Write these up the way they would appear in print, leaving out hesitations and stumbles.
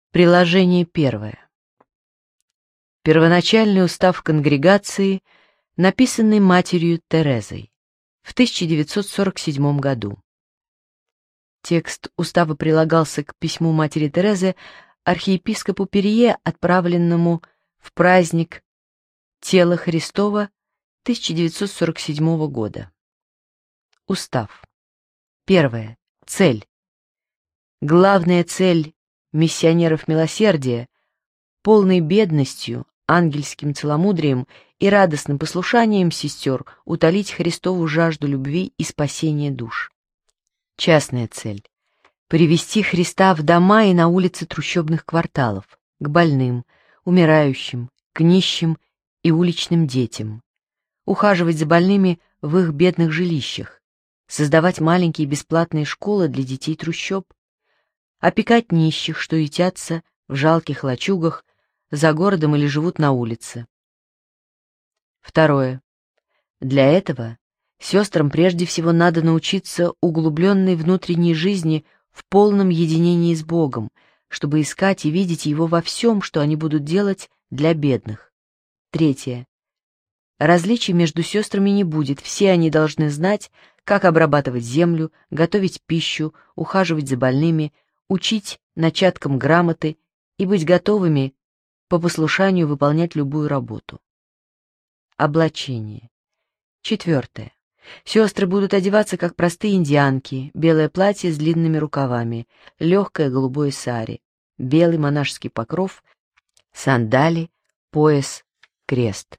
Приложение первое. Первоначальный устав конгрегации, написанный матерью Терезой в 1947 году. Текст устава прилагался к письму матери Терезы архиепископу Перье, отправленному в праздник Тела Христова 1947 года. Устав. Первое. Цель. Главная цель миссионеров милосердия, полной бедностью, ангельским целомудрием и радостным послушанием сестер утолить Христову жажду любви и спасения душ. Частная цель — привести Христа в дома и на улицы трущобных кварталов, к больным, умирающим, к нищим и уличным детям, ухаживать за больными в их бедных жилищах, создавать маленькие бесплатные школы для детей трущоб, опекать нищих, что ютятся в жалких лачугах за городом или живут на улице. Второе. Для этого сестрам прежде всего надо научиться углубленной внутренней жизни в полном единении с Богом, чтобы искать и видеть Его во всем, что они будут делать для бедных. Третье. Различий между сестрами не будет, все они должны знать, как обрабатывать землю, готовить пищу, ухаживать за больными, учить начаткам грамоты и быть готовыми по послушанию выполнять любую работу. Облачение. Четвертое. Сестры будут одеваться как простые индианки, белое платье с длинными рукавами, легкое голубое сари, белый монашеский покров, сандали, пояс, крест.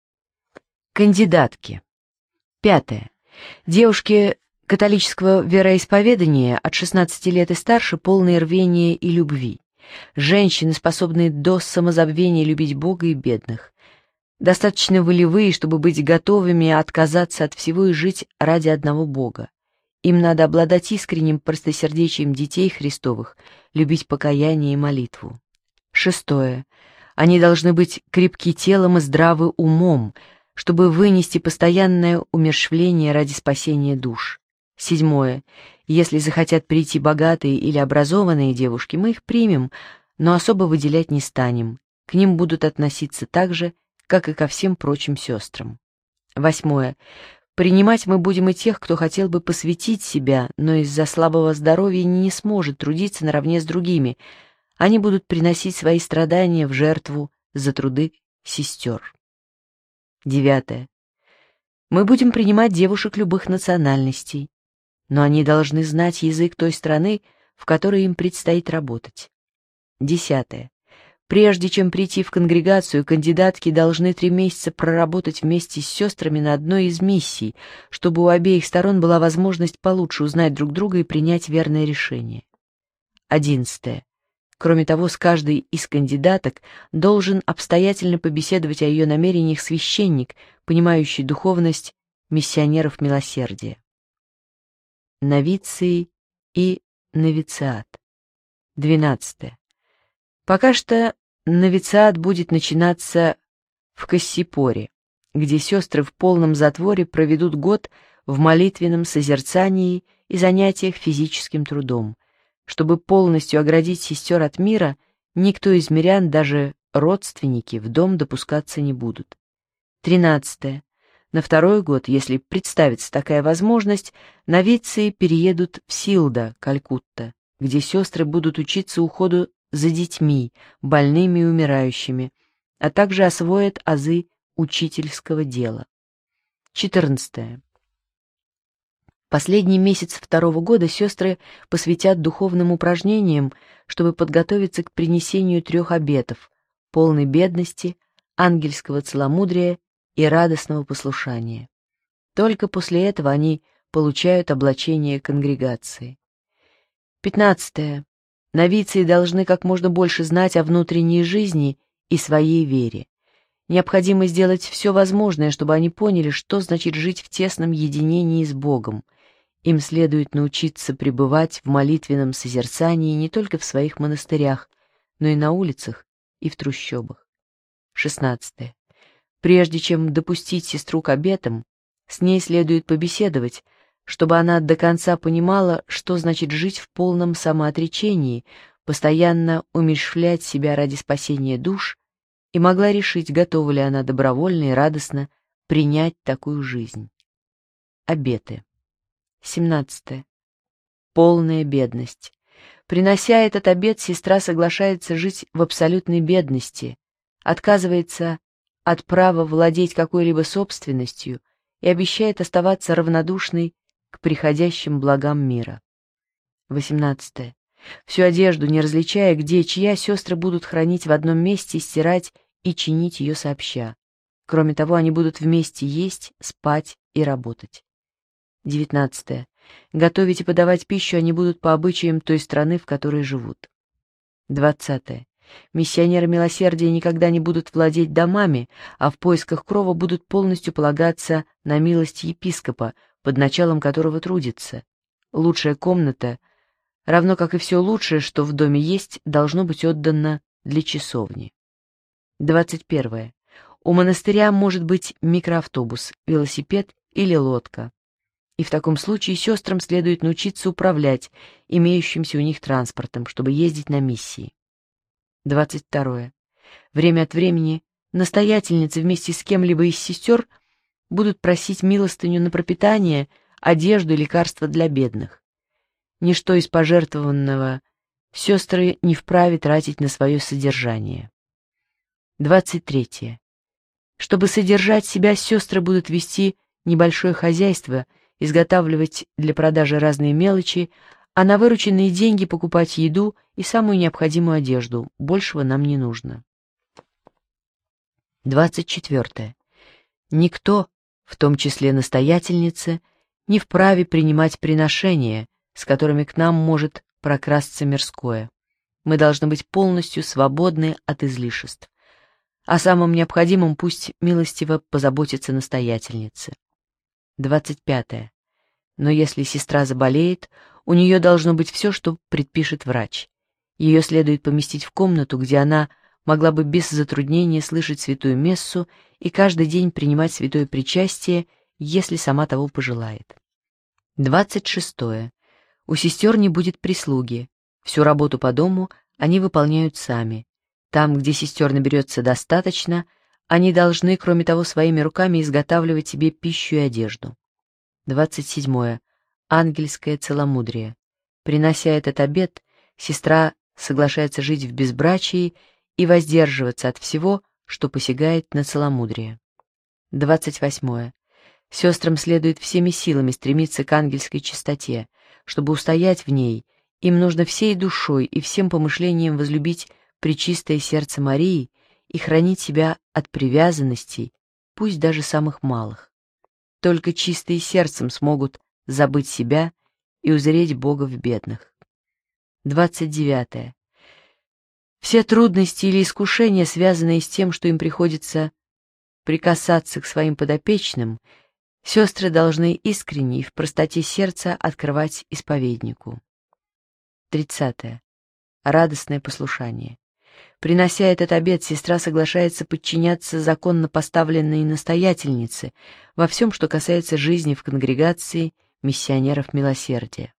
Кандидатки. Пятое. Девушки католического вероисповедания от 16 лет и старше, полные рвения и любви. Женщины, способные до самозабвения любить Бога и бедных. Достаточно волевые, чтобы быть готовыми отказаться от всего и жить ради одного Бога. Им надо обладать искренним простосердечием детей Христовых, любить покаяние и молитву. Шестое. Они должны быть крепки телом и здравы умом, чтобы вынести постоянное умерщвление ради спасения душ. Седьмое. Если захотят прийти богатые или образованные девушки, мы их примем, но особо выделять не станем. К ним будут относиться так же, как и ко всем прочим сестрам. Восьмое. Принимать мы будем и тех, кто хотел бы посвятить себя, но из-за слабого здоровья не сможет трудиться наравне с другими. Они будут приносить свои страдания в жертву за труды сестер. Девятое. Мы будем принимать девушек любых национальностей, но они должны знать язык той страны, в которой им предстоит работать. Десятое. Прежде чем прийти в конгрегацию, кандидатки должны 3 месяца проработать вместе с сестрами на одной из миссий, чтобы у обеих сторон была возможность получше узнать друг друга и принять верное решение. 11. Кроме того, с каждой из кандидаток должен обстоятельно побеседовать о ее намерениях священник, понимающий духовность миссионеров милосердия. Новиции и новициат. 12. Пока что новициат будет начинаться в Кассипоре, где сестры в полном затворе проведут год в молитвенном созерцании и занятиях физическим трудом. Чтобы полностью оградить сестер от мира, никто из мирян, даже родственники, в дом допускаться не будут. 13. На 2-й год, если представится такая возможность, новиции переедут в Силда, Калькутта, где сестры будут учиться уходу за детьми, больными и умирающими, а также освоят азы учительского дела. 14. Последний месяц 2-го года сестры посвятят духовным упражнениям, чтобы подготовиться к принесению 3 обетов — полной бедности, ангельского целомудрия и радостного послушания. Только после этого они получают облачение конгрегации. 15. Новиции должны как можно больше знать о внутренней жизни и своей вере. Необходимо сделать все возможное, чтобы они поняли, что значит жить в тесном единении с Богом. Им следует научиться пребывать в молитвенном созерцании не только в своих монастырях, но и на улицах и в трущобах. 16. Прежде чем допустить сестру к обетам, с ней следует побеседовать, чтобы она до конца понимала, что значит жить в полном самоотречении, постоянно умерщвлять себя ради спасения душ, и могла решить, готова ли она добровольно и радостно принять такую жизнь. Обеты. 17. Полная бедность. Принося этот обет, сестра соглашается жить в абсолютной бедности, отказывается от права владеть какой-либо собственностью и обещает оставаться равнодушной к приходящим благам мира. 18. Всю одежду, не различая, где чья, сестры будут хранить в одном месте, стирать и чинить ее сообща. Кроме того, они будут вместе есть, спать и работать. 19. Готовить и подавать пищу они будут по обычаям той страны, в которой живут. 20. Миссионеры милосердия никогда не будут владеть домами, а в поисках крова будут полностью полагаться на милость епископа, под началом которого трудится. Лучшая комната, равно как и все лучшее, что в доме есть, должно быть отдано для часовни. 21. У монастыря может быть микроавтобус, велосипед или лодка. И в таком случае сестрам следует научиться управлять имеющимся у них транспортом, чтобы ездить на миссии. 22. Время от времени настоятельницы вместе с кем-либо из сестер будут просить милостыню на пропитание, одежду и лекарства для бедных. Ничто из пожертвованного сестры не вправе тратить на свое содержание. 23. Чтобы содержать себя, сестры будут вести небольшое хозяйство, изготавливать для продажи разные мелочи, а на вырученные деньги покупать еду и самую необходимую одежду. Большего нам не нужно. 24. Никто, в том числе настоятельницы, не вправе принимать приношения, с которыми к нам может прокрасться мирское. Мы должны быть полностью свободны от излишеств. О самом необходимом пусть милостиво позаботится настоятельница. 25. Но если сестра заболеет, у нее должно быть все, что предпишет врач. Ее следует поместить в комнату, где она могла бы без затруднения слышать святую мессу и каждый день принимать святое причастие, если сама того пожелает. 26. У сестер не будет прислуги. Всю работу по дому они выполняют сами. Там, где сестер наберется достаточно, они должны, кроме того, своими руками изготавливать себе пищу и одежду. 27. Ангельское целомудрие. Принося этот обет, сестра соглашается жить в безбрачии и воздерживаться от всего, что посягает на целомудрие. 28. Сестрам следует всеми силами стремиться к ангельской чистоте. Чтобы устоять в ней, им нужно всей душой и всем помышлением возлюбить пречистое сердце Марии и хранить себя от привязанностей, пусть даже самых малых. Только чистые сердцем смогут забыть себя и узреть Бога в бедных. 29. Все трудности или искушения, связанные с тем, что им приходится прикасаться к своим подопечным, сестры должны искренне и в простоте сердца открывать исповеднику. 30. Радостное послушание. Принося этот обет, сестра соглашается подчиняться законно поставленной настоятельнице во всем, что касается жизни в конгрегации миссионеров милосердия.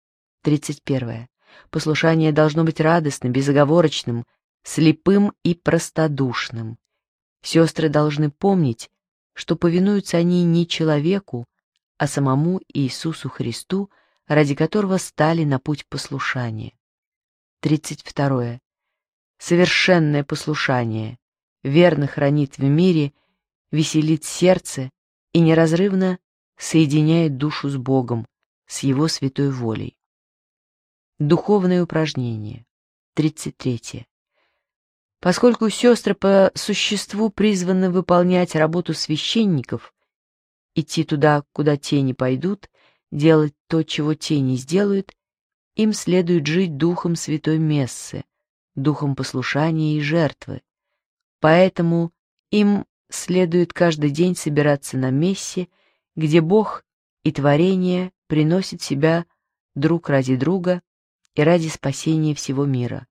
31. Послушание должно быть радостным, безоговорочным, слепым и простодушным. Сестры должны помнить, что повинуются они не человеку, а самому Иисусу Христу, ради которого стали на путь послушания. 32. Совершенное послушание верно хранит в мире, веселит сердце и неразрывно соединяет душу с Богом, с Его святой волей. Духовное упражнение. 33. Поскольку сестры по существу призваны выполнять работу священников, идти туда, куда те не пойдут, делать то, чего те не сделают, им следует жить духом святой мессы, духом послушания и жертвы. Поэтому им следует каждый день собираться на мессе, где Бог и творение приносят себя друг ради друга и ради спасения всего мира.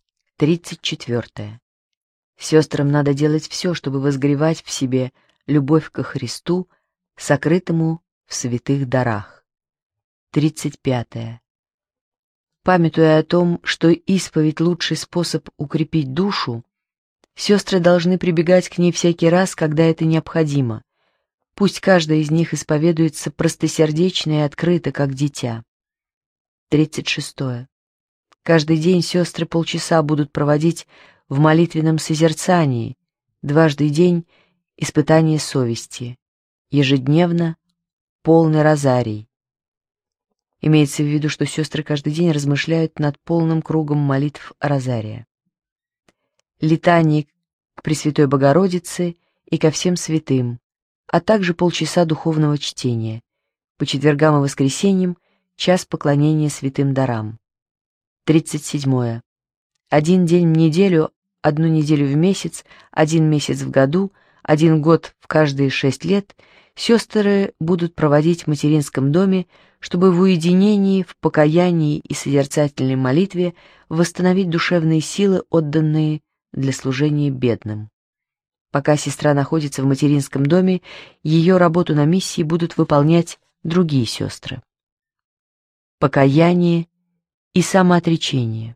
34. Сестрам надо делать все, чтобы возгревать в себе любовь ко Христу, сокрытому в святых дарах. 35. Памятуя о том, что исповедь — лучший способ укрепить душу, сестры должны прибегать к ней всякий раз, когда это необходимо. Пусть каждая из них исповедуется простосердечно и открыто, как дитя. 36. Каждый день сестры полчаса будут проводить в молитвенном созерцании, дважды в день — испытание совести, ежедневно — полный розарий. Имеется в виду, что сестры каждый день размышляют над полным кругом молитв розария. Летание к Пресвятой Богородице и ко всем святым, а также полчаса духовного чтения. По четвергам и воскресеньям — час поклонения святым дарам. 37. Один день в неделю, одну неделю в месяц, один месяц в году, один год в каждые 6 лет сестры будут проводить в материнском доме, чтобы в уединении, в покаянии и созерцательной молитве восстановить душевные силы, отданные для служения бедным. Пока сестра находится в материнском доме, ее работу на миссии будут выполнять другие сестры. Покаяние и самоотречение.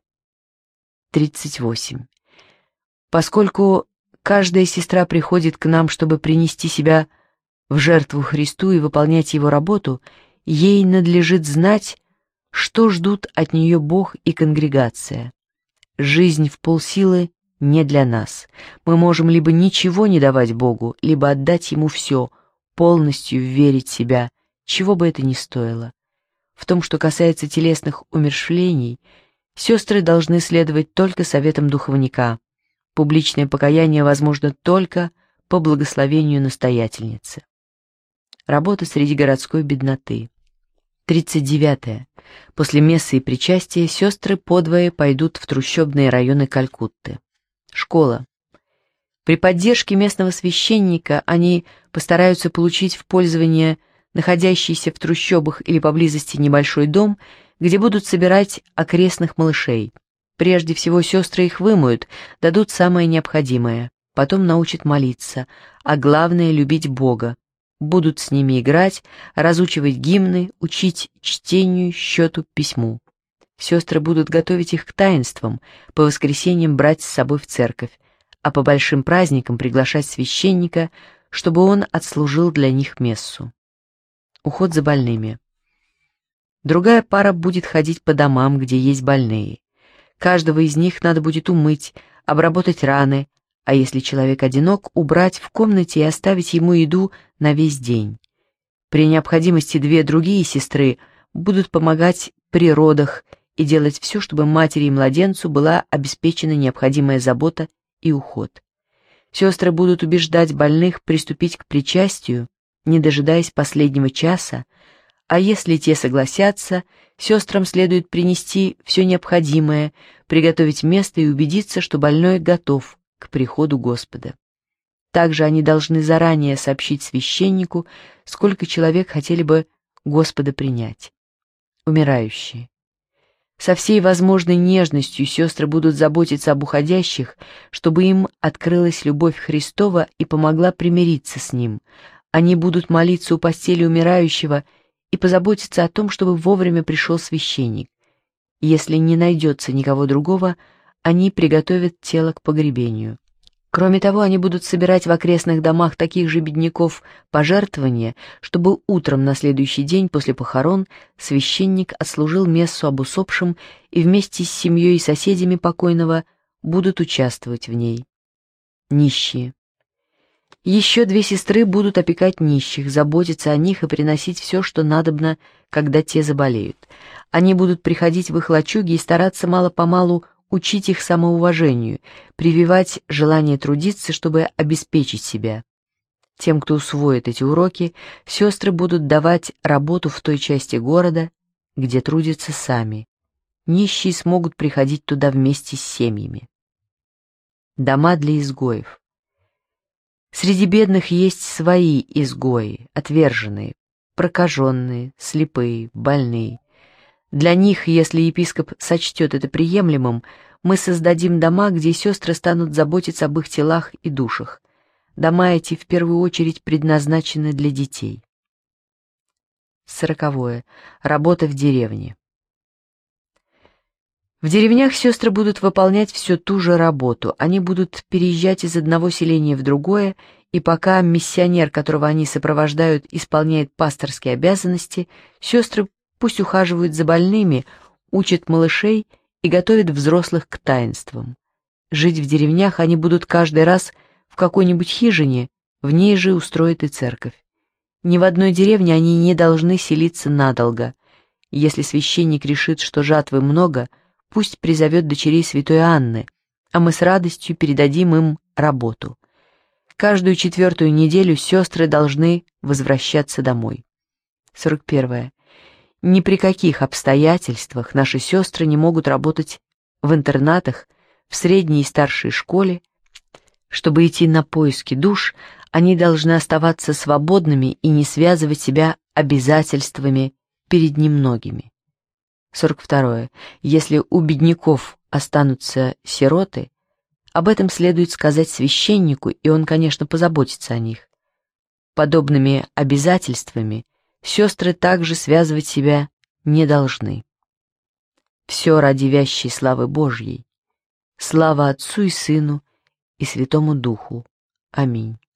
38. Поскольку каждая сестра приходит к нам, чтобы принести себя в жертву Христу и выполнять Его работу, ей надлежит знать, что ждут от нее Бог и конгрегация. Жизнь в полсилы не для нас. Мы можем либо ничего не давать Богу, либо отдать Ему все, полностью верить в себя, чего бы это ни стоило. В том, что касается телесных умерщвлений, сестры должны следовать только советам духовника. Публичное покаяние возможно только по благословению настоятельницы. Работа среди городской бедноты. 39. После мессы и причастия сестры подвое пойдут в трущобные районы Калькутты. Школа. При поддержке местного священника они постараются получить в пользование находящийся в трущобах или поблизости небольшой дом, где будут собирать окрестных малышей. Прежде всего сестры их вымоют, дадут самое необходимое, потом научат молиться, а главное — любить Бога. Будут с ними играть, разучивать гимны, учить чтению, счету, письму. Сестры будут готовить их к таинствам, по воскресеньям брать с собой в церковь, а по большим праздникам приглашать священника, чтобы он отслужил для них мессу. Уход за больными. Другая пара будет ходить по домам, где есть больные. Каждого из них надо будет умыть, обработать раны, а если человек одинок, убрать в комнате и оставить ему еду на весь день. При необходимости две другие сестры будут помогать при родах и делать все, чтобы матери и младенцу была обеспечена необходимая забота и уход. Сестры будут убеждать больных приступить к причастию, не дожидаясь последнего часа, а если те согласятся, сестрам следует принести все необходимое, приготовить место и убедиться, что больной готов к приходу Господа. Также они должны заранее сообщить священнику, сколько человек хотели бы Господа принять. Умирающие. Со всей возможной нежностью сестры будут заботиться об уходящих, чтобы им открылась любовь Христова и помогла примириться с Ним. Они будут молиться у постели умирающего и позаботиться о том, чтобы вовремя пришел священник. Если не найдется никого другого, они приготовят тело к погребению. Кроме того, они будут собирать в окрестных домах таких же бедняков пожертвования, чтобы утром на следующий день после похорон священник отслужил мессу об усопшем и вместе с семьей и соседями покойного будут участвовать в ней. Нищие. Еще две сестры будут опекать нищих, заботиться о них и приносить все, что надобно, когда те заболеют. Они будут приходить в их лачуги и стараться мало-помалу учить их самоуважению, прививать желание трудиться, чтобы обеспечить себя. Тем, кто усвоит эти уроки, сестры будут давать работу в той части города, где трудятся сами. Нищие смогут приходить туда вместе с семьями. Дома для изгоев. Среди бедных есть свои изгои, отверженные, прокаженные, слепые, больные. Для них, если епископ сочтет это приемлемым, мы создадим дома, где сестры станут заботиться об их телах и душах. Дома эти в первую очередь предназначены для детей. 40. Работа в деревне. В деревнях сестры будут выполнять всю ту же работу. Они будут переезжать из одного селения в другое, и пока миссионер, которого они сопровождают, исполняет пасторские обязанности, сестры пусть ухаживают за больными, учат малышей и готовят взрослых к таинствам. Жить в деревнях они будут каждый раз в какой-нибудь хижине, в ней же устроят и церковь. Ни в одной деревне они не должны селиться надолго. Если священник решит, что жатвы много, пусть призовет дочерей святой Анны, а мы с радостью передадим им работу. Каждую 4-ю неделю сестры должны возвращаться домой. 41. Ни при каких обстоятельствах наши сестры не могут работать в интернатах, в средней и старшей школе. Чтобы идти на поиски душ, они должны оставаться свободными и не связывать себя обязательствами перед немногими. 42. Если у бедняков останутся сироты, об этом следует сказать священнику, и он, конечно, позаботится о них. Подобными обязательствами сестры также связывать себя не должны. Все ради вящей славы Божьей. Слава Отцу и Сыну и Святому Духу. Аминь.